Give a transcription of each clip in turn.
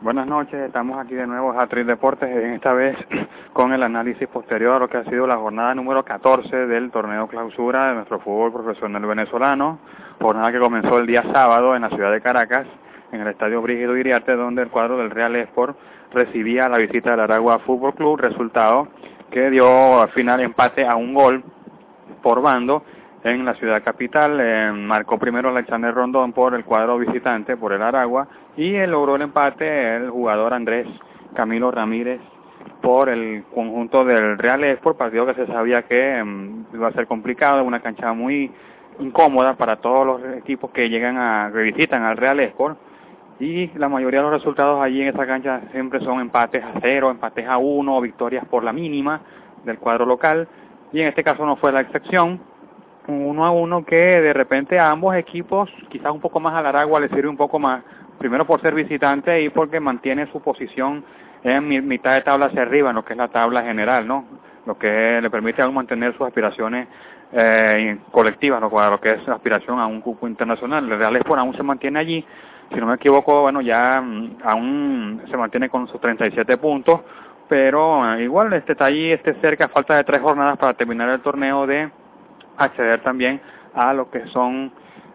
Buenas noches, estamos aquí de nuevo a Hat-Trick Deportes, esta vez con el análisis posterior a lo que ha sido la jornada número 14 del torneo clausura de nuestro fútbol profesional venezolano, jornada que comenzó el día sábado en la ciudad de Caracas, en el estadio Brígido Iriarte, donde el cuadro del Real Sport recibía la visita del Aragua Fútbol Club, resultado que dio al final empate a un gol por bando en la ciudad capital. Marcó primero Alexander Rondón por el cuadro visitante, por el Aragua, y logró el empate el jugador Andrés Camilo Ramírez por el conjunto del Real Sport, partido que se sabía que iba a ser complicado, una cancha muy incómoda para todos los equipos que visitan al Real Sport, y la mayoría de los resultados allí en esa cancha siempre son empates a 0, empates a 1, victorias por la mínima del cuadro local, y en este caso no fue la excepción. 1-1 que de repente a ambos equipos, quizás un poco más al Aragua le sirve un poco más, primero por ser visitante y porque mantiene su posición en mitad de tabla hacia arriba, en lo que es la tabla general, ¿no? Lo que le permite aún mantener sus aspiraciones colectivas, lo que es la aspiración a un cupo internacional. El Real Sport aún se mantiene allí, si no me equivoco, bueno, ya aún se mantiene con sus 37 puntos, pero igual está allí, cerca, a falta de 3 jornadas para terminar el torneo, de acceder también a lo que son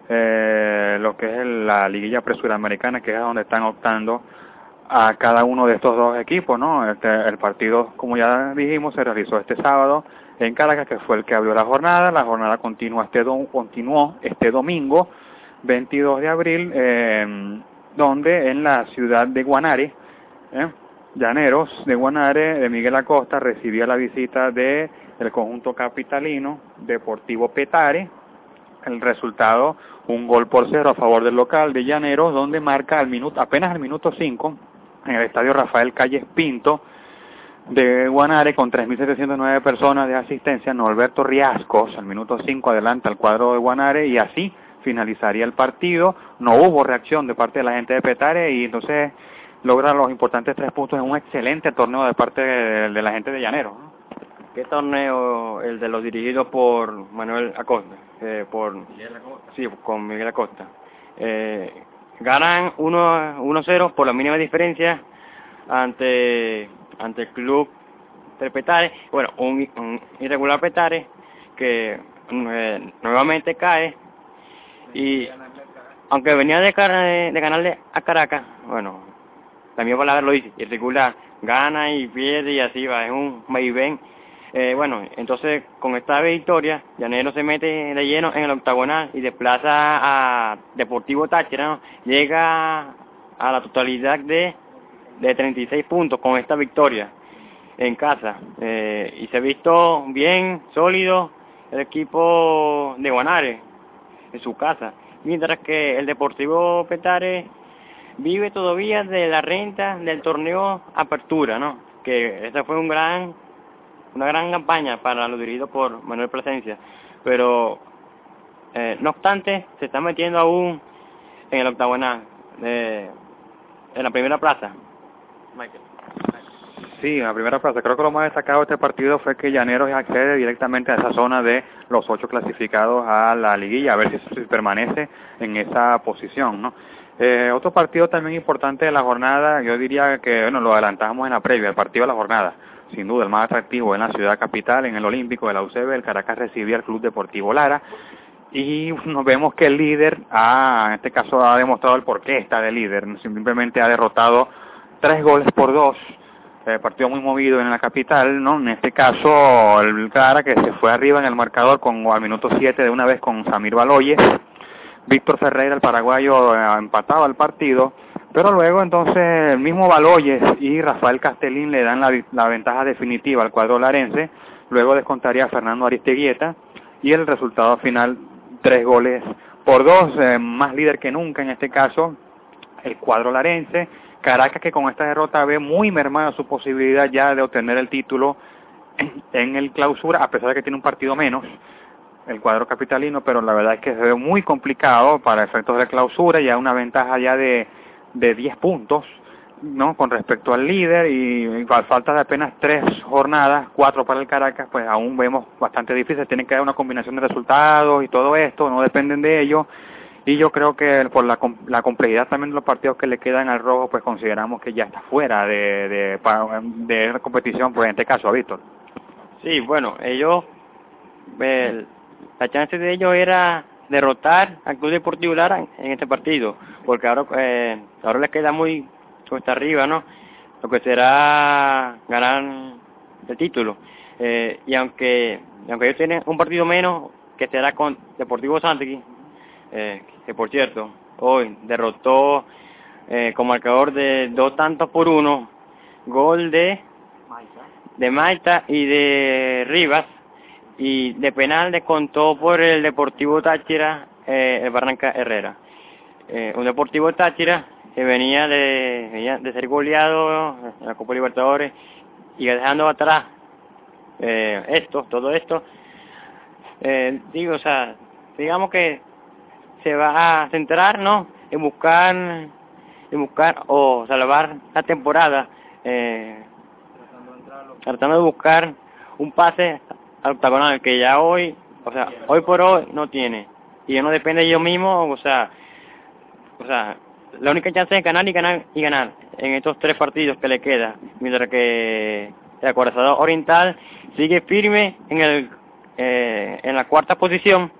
lo que es la liguilla presuramericana, que es donde están optando a cada uno de estos dos equipos, ¿no? El partido, como ya dijimos, se realizó este sábado en Caracas, que fue el que abrió la jornada. La jornada continuó este domingo 22 de abril, donde en la ciudad de Guanare, Llaneros de Guanare, de Miguel Acosta, recibía la visita de el conjunto capitalino Deportivo Petare. El resultado, 1-0 a favor del local de Llaneros, donde marca apenas al minuto 5, en el estadio Rafael Calles Pinto de Guanare, con 3.709 personas de asistencia, Norberto Riascos, al minuto 5 adelanta al cuadro de Guanare, y así finalizaría el partido. No hubo reacción de parte de la gente de Petare, y entonces logra los importantes 3 puntos en un excelente torneo de parte de la gente de Llaneros, ¿no? ¿Qué torneo? El de los dirigidos por Manuel Acosta, Miguel Acosta. Sí, con Miguel Acosta. Ganan 1-0 por la mínima diferencia ante el club del Petare. Bueno, un irregular Petare que nuevamente cae, y aunque venía de ganarle a Caracas, bueno, también palabra lo dice, irregular, gana y pierde y así va, es un vaivén. Bueno, entonces con esta victoria, Llaneros se mete de lleno en el octagonal y desplaza a Deportivo Táchira, ¿no? Llega a la totalidad de 36 puntos con esta victoria en casa, y se ha visto bien sólido el equipo de Guanare en su casa, mientras que el Deportivo Petare vive todavía de la renta del torneo Apertura, ¿no? Que esa fue una gran campaña para los dirigidos por Manuel Plasencia, pero no obstante se está metiendo aún en el octagonal, en la primera plaza. Michael. Sí, en la primera plaza. Creo que lo más destacado de este partido fue que Llaneros accede directamente a esa zona de los 8 clasificados a la liguilla, a ver si permanece en esa posición, ¿no? Otro partido también importante de la jornada, yo diría que, bueno, lo adelantamos en la previa, el partido de la jornada, sin duda el más atractivo en la ciudad capital, en el Olímpico de la UCB. El Caracas recibía al Club Deportivo Lara, y nos vemos que el líder en este caso ha demostrado el porqué está de líder, simplemente ha derrotado 3-2, partido muy movido en la capital, ¿no? En este caso el Lara, que se fue arriba en el marcador al minuto 7 de una vez con Samir Baloyes. Víctor Ferreira, el paraguayo, empataba el partido, pero luego entonces el mismo Baloyes y Rafael Castellín le dan la ventaja definitiva al cuadro larense. Luego descontaría Fernando Aristeguieta, y el resultado final 3-2, más líder que nunca en este caso el cuadro larense. Caracas, que con esta derrota ve muy mermada su posibilidad ya de obtener el título en el clausura, a pesar de que tiene un partido menos el cuadro capitalino, pero la verdad es que se ve muy complicado para efectos de clausura, ya una ventaja ya de 10 puntos, ¿no? Con respecto al líder, y a falta de apenas 3 jornadas, 4 para el Caracas, pues aún vemos bastante difícil. Tienen que dar una combinación de resultados y todo esto, no dependen de ello, y yo creo que por la complejidad también de los partidos que le quedan al rojo, pues consideramos que ya está fuera de la competición, pues en este caso, Víctor. Sí, bueno, ellos, la chance de ellos era derrotar al Club Deportivo Lara en este partido, porque ahora les queda muy cuesta arriba, ¿no? Lo que será ganar el título. Y aunque ellos tienen un partido menos, que será con Deportivo Santegui, que por cierto, hoy derrotó con marcador de 2-1, gol de Maita y de Rivas, y de penal descontó por el Deportivo Táchira el Barranca Herrera. Un Deportivo Táchira que venía de ser goleado en la Copa Libertadores y dejando atrás todo esto, o sea, digamos que se va a centrar, ¿no?, en buscar o salvar la temporada, tratando de buscar un pase al octagonal que ya hoy por hoy no tiene, y ya no depende de ellos mismos, o sea, la única chance es ganar y ganar y ganar en estos 3 partidos que le queda, mientras que el Acorazado Oriental sigue firme en la 4ª posición,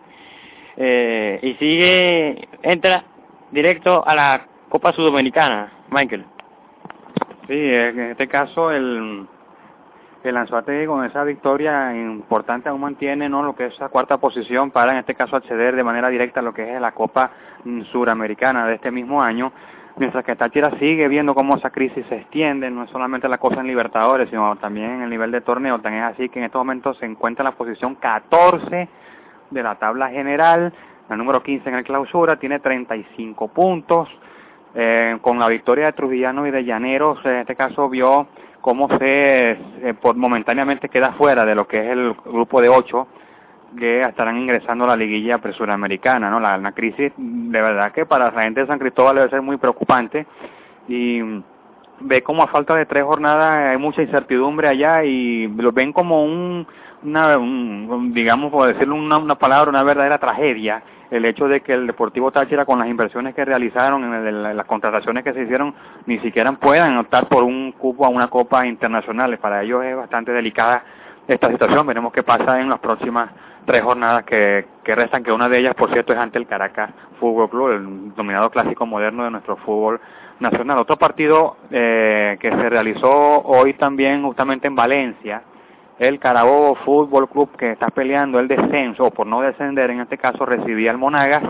y entra directo a la Copa Sudamericana, Michael. Sí, en este caso el Anzoátegui con esa victoria importante aún mantiene, ¿no?, lo que es esa 4ª posición para en este caso acceder de manera directa a lo que es la Copa Suramericana de este mismo año, mientras que Táchira sigue viendo cómo esa crisis se extiende, no es solamente la cosa en Libertadores, sino también en el nivel de torneo. Tan es así que en estos momentos se encuentra en la posición 14 de la tabla general, la número 15 en el clausura, tiene 35 puntos, con la victoria de Trujillano y de Llaneros, en este caso vio cómo momentáneamente queda fuera de lo que es el grupo de 8 que estarán ingresando a la liguilla presuramericana, ¿no? Una crisis de verdad que para la gente de San Cristóbal debe ser muy preocupante, y ve como a falta de 3 jornadas hay mucha incertidumbre allá, y lo ven como digamos, por decirlo una palabra, una verdadera tragedia el hecho de que el Deportivo Táchira, con las inversiones que realizaron, en las contrataciones que se hicieron, ni siquiera puedan optar por un cupo a una Copa Internacional. Para ellos es bastante delicada esta situación. Veremos qué pasa en las próximas 3 jornadas que restan, que una de ellas, por cierto, es ante el Caracas Fútbol Club, el dominado clásico moderno de nuestro fútbol nacional. Otro partido que se realizó hoy también justamente en Valencia, el Carabobo Fútbol Club, que está peleando el descenso, o por no descender en este caso, recibía al Monagas.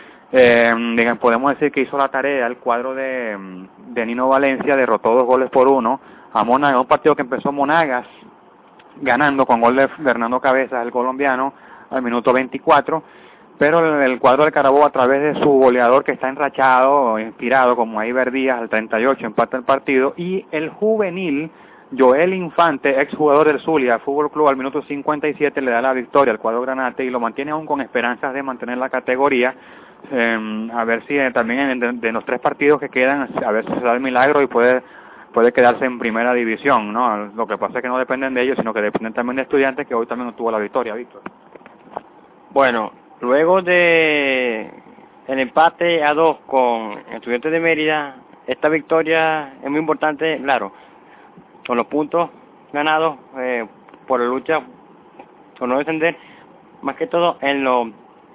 Podemos decir que hizo la tarea el cuadro de Nino Valencia, derrotó 2-1 a Monagas, un partido que empezó Monagas ganando con gol de Fernando Cabezas, el colombiano, al minuto 24, pero el cuadro del Carabobo, a través de su goleador que está enrachado, inspirado, como Iber Díaz, al 38, empata el partido, y el juvenil Joel Infante, exjugador del Zulia Fútbol Club, al minuto 57 le da la victoria al cuadro granate y lo mantiene aún con esperanzas de mantener la categoría. A ver si también de los 3 partidos que quedan, a ver si se da el milagro y puede quedarse en primera división, ¿no? Lo que pasa es que no dependen de ellos, sino que dependen también de Estudiantes, que hoy también obtuvo la victoria, Víctor. Bueno, luego de el empate a 2 con Estudiantes de Mérida, esta victoria es muy importante, claro, con los puntos ganados por la lucha por no descender, más que todo en lo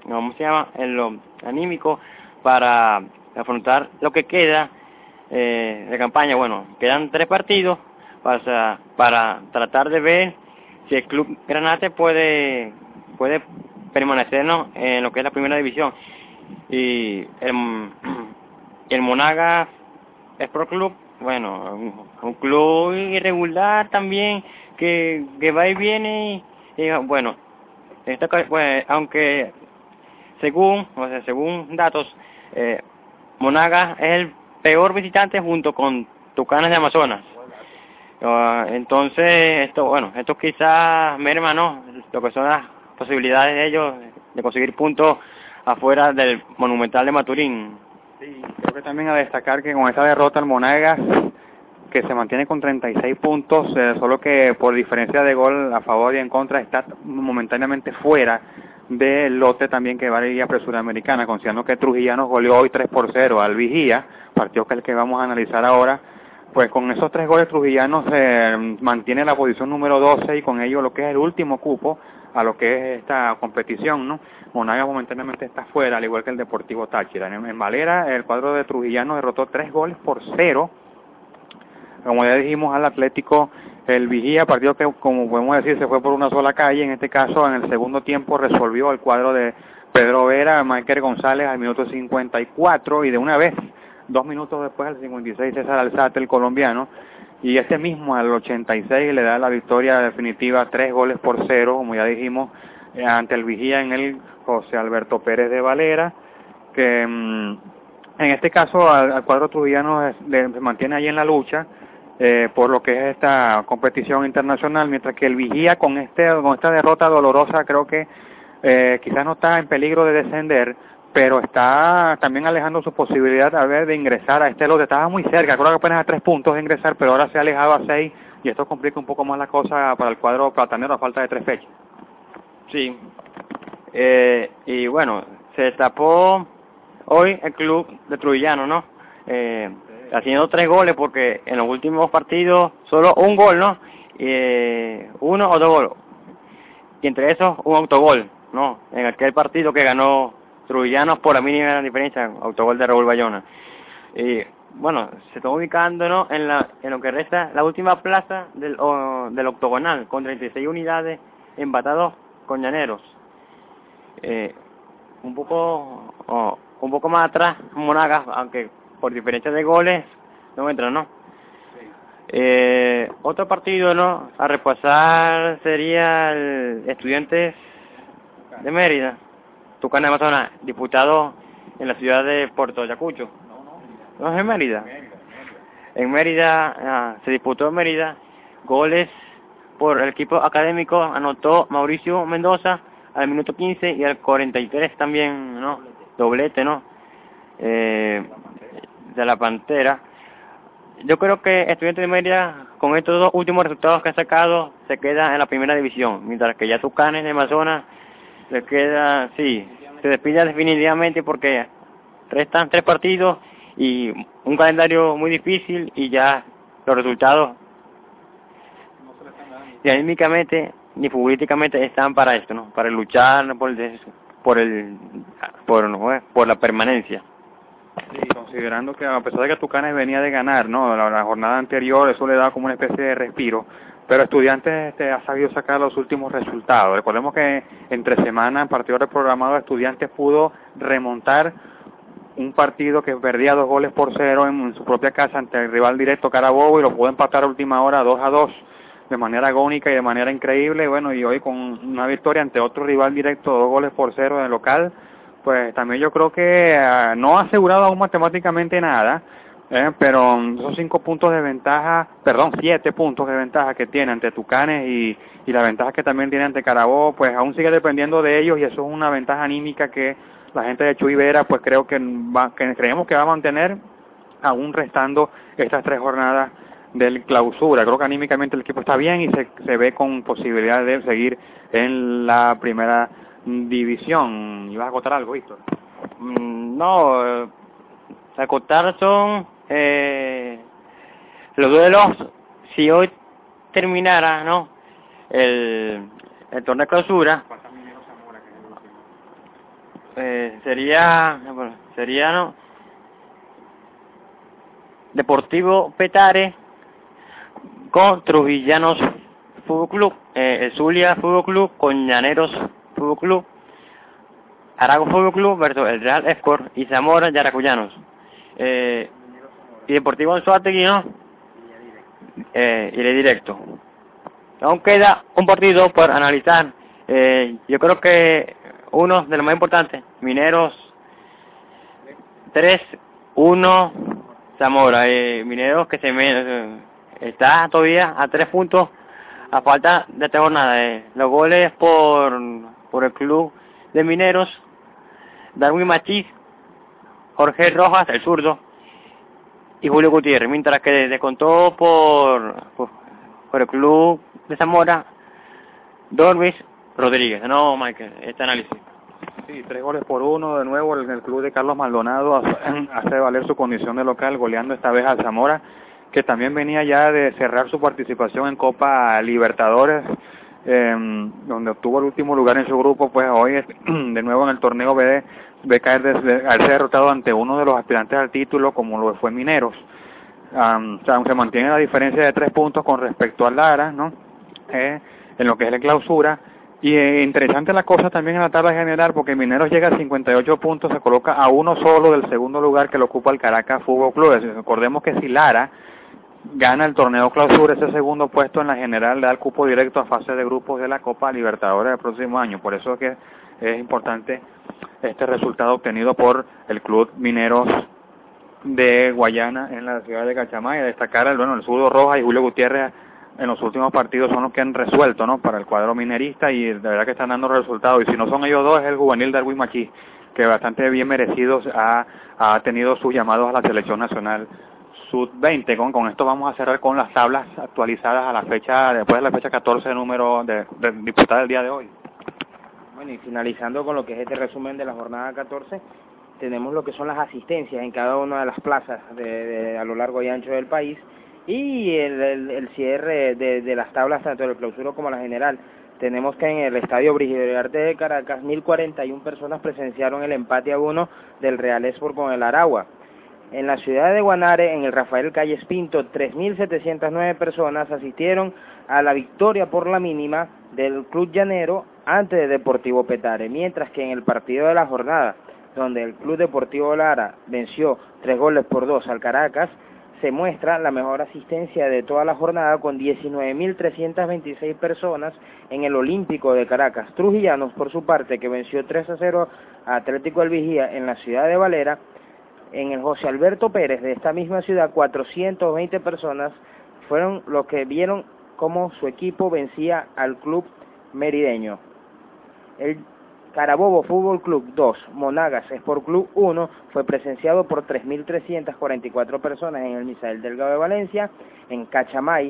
anímico, para afrontar lo que queda de campaña. Bueno, quedan 3 partidos para tratar de ver si el Club Granate puede permanecer, ¿no?, en lo que es la primera división, y el Monagas Sport Club, bueno, un club irregular también, que va y viene, y bueno, aunque según datos, Monagas es el peor visitante junto con Tucanes de Amazonas. Entonces esto quizás merma, ¿no?, lo que son las posibilidades de ellos de conseguir puntos afuera del Monumental de Maturín. Sí, creo que también a destacar que con esta derrota el Monagas, que se mantiene con 36 puntos, solo que por diferencia de gol a favor y en contra está momentáneamente fuera del lote también que va a ir a Presuramericana, considerando que Trujillanos goleó hoy 3-0 al Vigía, partido que es el que vamos a analizar ahora. Pues con esos 3 goles Trujillanos mantiene la posición número 12 y con ello lo que es el último cupo a lo que es esta competición, ¿no? Monagas momentáneamente está fuera, al igual que el Deportivo Táchira. En Valera, el cuadro de Trujillanos derrotó 3-0. Como ya dijimos, al Atlético el Vigía, partido que, como podemos decir, se fue por una sola calle. En este caso, en el segundo tiempo resolvió el cuadro de Pedro Vera, Michael González al minuto 54 y de una vez, 2 minutos después, al 56, César Alzate, el colombiano, y este mismo al 86 le da la victoria definitiva 3-0, como ya dijimos, ante el Vigía en el José Alberto Pérez de Valera, que en este caso al cuadro trujillano se mantiene ahí en la lucha por lo que es esta competición internacional, mientras que el Vigía con esta derrota dolorosa creo que quizás no está en peligro de descender, pero está también alejando su posibilidad de ingresar a este lote. Estaba muy cerca, creo que apenas a 3 puntos de ingresar, pero ahora se ha alejado a 6 y esto complica un poco más la cosa para el cuadro platanero a falta de 3 fechas. Sí, y bueno, se destapó hoy el club de Trujillano, ¿no? Haciendo 3 goles porque en los últimos partidos solo un gol, ¿no? 1 o 2 goles. Y entre esos un autogol, ¿no? En aquel partido que ganó Trujillanos por la mínima diferencia, autogol de Raúl Bayona. Y bueno, se está ubicando, ¿no? En lo que resta la última plaza del octogonal, con 36 unidades, empatados con Llaneros. Un poco más atrás Monagas, aunque por diferencia de goles no entra, ¿no? Otro partido, ¿no? A repasar sería el Estudiantes de Mérida, Tucán de Amazonas, disputado en la ciudad de Puerto Ayacucho. ¿No es en Mérida? En Mérida, se disputó en Mérida, goles por el equipo académico, anotó Mauricio Mendoza al minuto 15 y al 43 también, ¿no? Doblete, ¿no? De la Pantera. Yo creo que Estudiantes de Mérida, con estos 2 últimos resultados que ha sacado, se queda en la primera división, mientras que ya Tucanes de Amazonas se queda, sí, se despide definitivamente porque restan 3 partidos y un calendario muy difícil y ya los resultados ni anímicamente ni futbolísticamente están para esto, ¿no? Para luchar por la permanencia. Sí, considerando que a pesar de que Tucanes venía de ganar, ¿no? La jornada anterior, eso le da como una especie de respiro, pero Estudiantes ha sabido sacar los últimos resultados. Recordemos que entre semana, en partido reprogramado, Estudiantes pudo remontar un partido que perdía 2-0 en su propia casa ante el rival directo Carabobo y lo pudo empatar a última hora 2-2 de manera agónica y de manera increíble. Bueno, y hoy con una victoria ante otro rival directo 2-0 en el local, pues también yo creo que no ha asegurado aún matemáticamente nada, pero esos 5 puntos de ventaja, 7 puntos de ventaja que tiene ante Tucanes y la ventaja que también tiene ante Carabobo, pues aún sigue dependiendo de ellos y eso es una ventaja anímica que la gente de Chuy Vera, pues creo que creemos que va a mantener aún restando estas 3 jornadas del clausura. Creo que anímicamente el equipo está bien y se ve con posibilidad de seguir en la primera división. ¿Ibas a acotar algo, Víctor? No, acotar son los duelos. Si hoy terminara, ¿no? El torneo de clausura, sería, ¿no? Deportivo Petare con Trujillanos Fútbol Club, el Zulia Fútbol Club con Llaneros Fútbol Club, Arago Fútbol Club versus el Real Escort y Zamora Yaracuyanos, y Deportivo Anzoátegui, ¿no? Iré directo. Aún queda un partido por analizar. Yo creo que uno de los más importantes, Mineros 3-1 Zamora. Mineros que está todavía a 3 puntos a falta de 3 jornadas. Los goles por el club de Mineros, Darwin Machís, Jorge Rojas, el zurdo, y Julio Gutiérrez, mientras que descontó por el club de Zamora, Dormis, Rodríguez. No, Michael, este análisis. Sí, 3-1 de nuevo el club de Carlos Maldonado hace valer su condición de local, goleando esta vez a Zamora, que también venía ya de cerrar su participación en Copa Libertadores, donde obtuvo el último lugar en su grupo. Pues hoy de nuevo en el torneo ve caer al ser derrotado ante uno de los aspirantes al título, como lo fue Mineros. O sea, se mantiene la diferencia de 3 puntos con respecto al Lara, ¿no? En lo que es la clausura. Y interesante la cosa también en la tabla general, porque Mineros llega a 58 puntos, se coloca a uno solo del segundo lugar que lo ocupa el Caracas Fútbol Club. Recordemos que si Lara gana el torneo clausura, ese segundo puesto en la general le da el cupo directo a fase de grupos de la Copa Libertadores del próximo año. Por eso es que es importante este resultado obtenido por el Club Mineros de Guayana en la ciudad de Cachamay. Destacar el zurdo Rojas y Julio Gutiérrez en los últimos partidos son los que han resuelto, ¿no?, para el cuadro minerista, y de verdad que están dando resultados. Y si no son ellos dos, es el juvenil Darwin Machís, que bastante bien merecidos ha tenido sus llamados a la selección nacional sub-20. Con esto vamos a cerrar con las tablas actualizadas a la fecha, después de la fecha 14 número de disputada del día de hoy. Bueno, y finalizando con lo que es este resumen de la jornada 14, tenemos lo que son las asistencias en cada una de las plazas a lo largo y ancho del país, y el cierre de las tablas tanto del clausura como la general. Tenemos que en el Estadio Brígido Iriarte de Caracas, 1.041 personas presenciaron el empate a 1 del Real Sport con el Aragua. En la ciudad de Guanare, en el Rafael Calles Pinto, 3.709 personas asistieron a la victoria por la mínima del Club Llanero ante el Deportivo Petare, mientras que en el partido de la jornada, donde el Club Deportivo Lara venció 3-2 al Caracas, se muestra la mejor asistencia de toda la jornada con 19.326 personas en el Olímpico de Caracas. Trujillanos, por su parte, que venció 3-0 a Atlético del Vigía en la ciudad de Valera, en el José Alberto Pérez de esta misma ciudad, 420 personas fueron los que vieron cómo su equipo vencía al club merideño. El Carabobo Fútbol Club 2, Monagas Sport Club 1 fue presenciado por 3.344 personas en el Misael Delgado de Valencia. En Cachamay,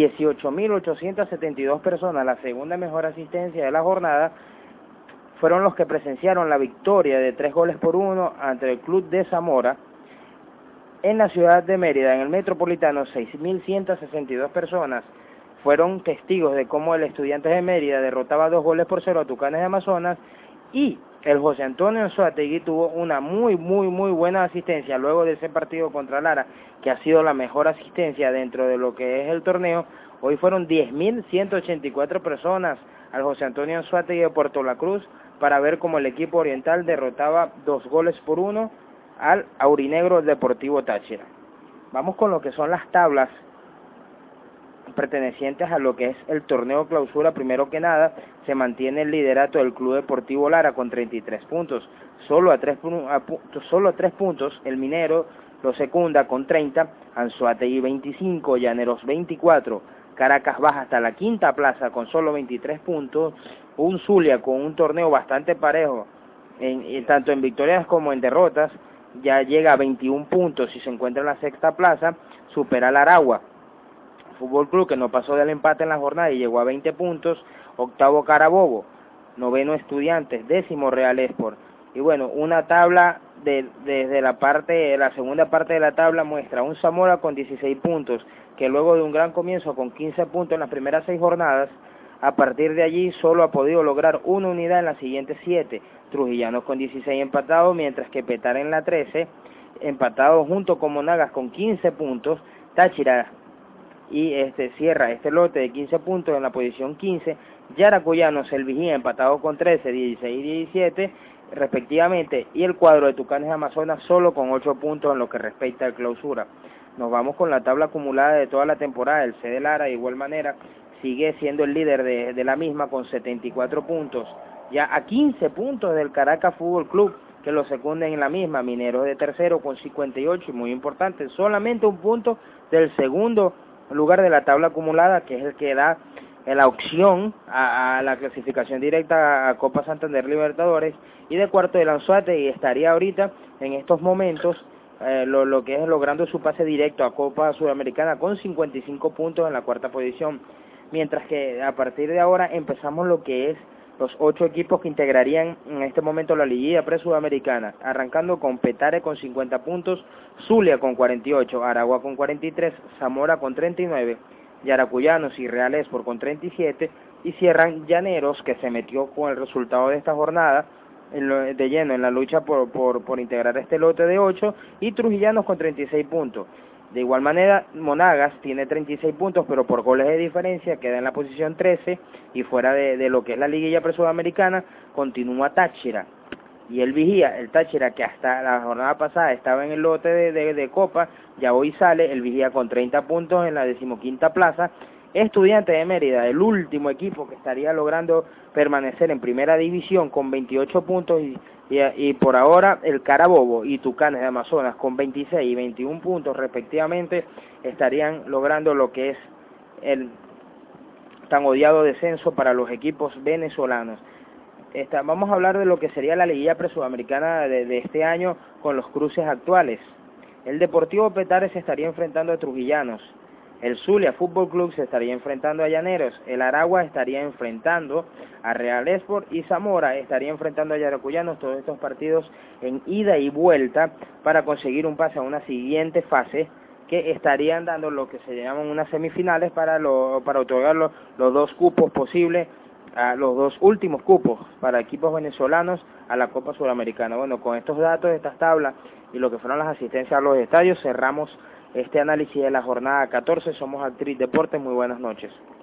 18.872 personas, la segunda mejor asistencia de la jornada, fueron los que presenciaron la victoria de 3-1 ante el Club de Zamora. En la ciudad de Mérida, en el Metropolitano, 6.162 personas fueron testigos de cómo el Estudiantes de Mérida derrotaba 2-0 a Tucanes de Amazonas, y el José Antonio Anzoátegui tuvo una muy buena asistencia luego de ese partido contra Lara, que ha sido la mejor asistencia dentro de lo que es el torneo. Hoy fueron 10.184 personas al José Antonio Anzoátegui de Puerto La Cruz para ver cómo el equipo oriental derrotaba 2-1 al Aurinegro Deportivo Táchira. Vamos con lo que son las tablas pertenecientes a lo que es el torneo clausura. Primero que nada, se mantiene el liderato del Club Deportivo Lara con 33 puntos. Solo a 3 puntos el Minero lo secunda con 30, Anzoátegui 25, Llaneros 24, Caracas baja hasta la quinta plaza con solo 23 puntos, un Zulia con un torneo bastante parejo, tanto en victorias como en derrotas, ya llega a 21 puntos y se encuentra en la sexta plaza, supera al Aragua Fútbol Club, que no pasó del empate en la jornada y llegó a 20 puntos, octavo Carabobo, noveno Estudiantes, décimo Real Sport. Y bueno, una tabla desde la segunda parte de la tabla muestra un Zamora con 16 puntos, que luego de un gran comienzo con 15 puntos en las primeras 6 jornadas, a partir de allí solo ha podido lograr una unidad en las siguientes 7, Trujillanos con 16 empatados, mientras que Petare en la 13, empatado junto con Monagas con 15 puntos, Táchira y cierra este lote de 15 puntos en la posición 15, Yaracuyanos, el Vigía empatado con 13, 16 y 17 respectivamente, y el cuadro de Tucanes de Amazonas solo con 8 puntos en lo que respecta al clausura. Nos vamos con la tabla acumulada de toda la temporada. El C de Lara de igual manera sigue siendo el líder de la misma con 74 puntos, ya a 15 puntos del Caracas Fútbol Club, que lo secunden en la misma. Mineros de tercero con 58, y muy importante, solamente un punto del segundo lugar de la tabla acumulada, que es el que da la opción a la clasificación directa a Copa Santander Libertadores, y de cuarto el Anzoátegui estaría ahorita en estos momentos lo que es logrando su pase directo a Copa Sudamericana con 55 puntos en la cuarta posición, mientras que a partir de ahora empezamos lo que es los 8 equipos que integrarían en este momento la liguilla pre-sudamericana, arrancando con Petare con 50 puntos, Zulia con 48, Aragua con 43, Zamora con 39, Yaracuyanos y Real Esport con 37, y cierran Llaneros, que se metió con el resultado de esta jornada de lleno en la lucha por integrar este lote de 8, y Trujillanos con 36 puntos. De igual manera, Monagas tiene 36 puntos, pero por goles de diferencia queda en la posición 13, y fuera de lo que es la liguilla pre-sudamericana continúa Táchira. Y el Vigía, el Táchira, que hasta la jornada pasada estaba en el lote de Copa, ya hoy sale el Vigía con 30 puntos en la 15ª plaza. Estudiantes de Mérida, el último equipo que estaría logrando permanecer en primera división con 28 puntos, y por ahora el Carabobo y Tucanes de Amazonas con 26 y 21 puntos respectivamente estarían logrando lo que es el tan odiado descenso para los equipos venezolanos. Vamos a hablar de lo que sería la liguilla pre-sudamericana de este año con los cruces actuales. El Deportivo Petare se estaría enfrentando a Trujillanos, el Zulia Fútbol Club se estaría enfrentando a Llaneros, el Aragua estaría enfrentando a Real Esport y Zamora estaría enfrentando a Yaracuyanos. Todos estos partidos en ida y vuelta para conseguir un pase a una siguiente fase, que estarían dando lo que se llaman unas semifinales para otorgar los 2 cupos posibles, a los 2 últimos cupos para equipos venezolanos a la Copa Sudamericana. Bueno, con estos datos, estas tablas y lo que fueron las asistencias a los estadios, cerramos este análisis de la jornada 14. Somos Actriz Deportes, muy buenas noches.